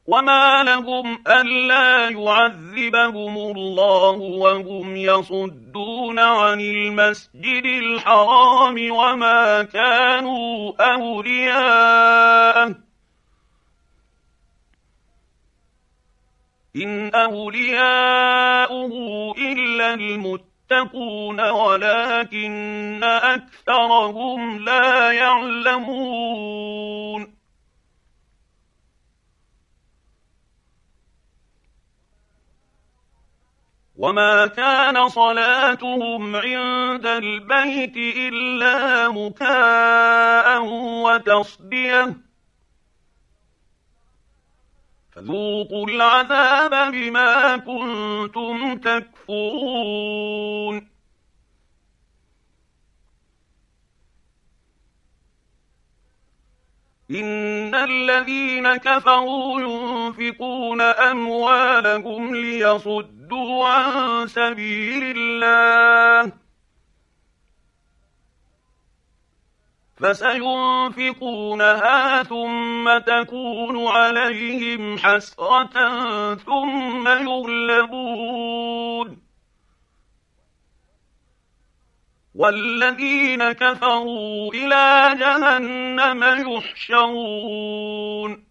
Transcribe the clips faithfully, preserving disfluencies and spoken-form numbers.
وما لهم ألا يعذبهم الله وهم يصدون عن المسجد الحرام وما كانوا أولياءه إن أولياؤه إلا المتقون ولكن أكثرهم لا يعلمون وما كان صلاتهم عند البيت إلا مكاء وتصديه فذوقوا العذاب بما كنتم تكفرون إن الذين كفروا ينفقون أموالهم ليصدوا عن سبيل الله فسينفقونها ثم تكون عليهم حسرة ثم يغلبون والذين كفروا إلى جهنم يحشرون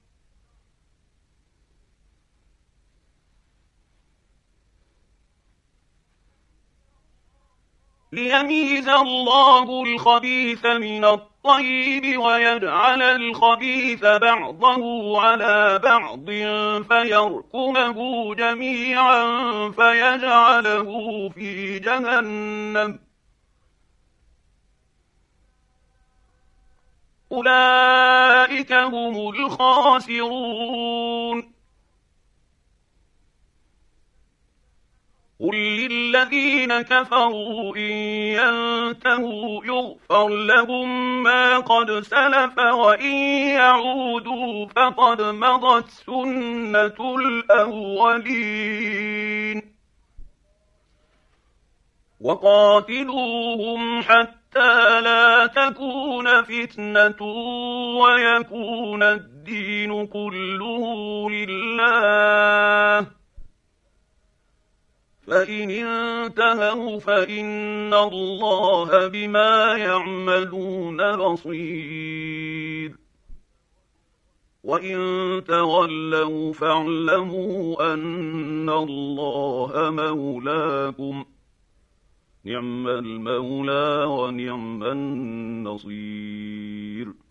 ليميز الله الخبيث من الطيب ويجعل الخبيث بعضه على بعض فيركمه جميعا فيجعله في جهنم أولئك هم الخاسرون قل للذين كفروا إن ينتهوا يغفر لهم ما قد سلف وإن يعودوا فقد مضت سنة الأولين وقاتلوهم حتى لا تكون فتنة ويكون الدين كله لله فإن انتهوا فإن الله بما يعملون بصير وإن تولوا فاعلموا أن الله مولاكم نعم المولى ونعم النصير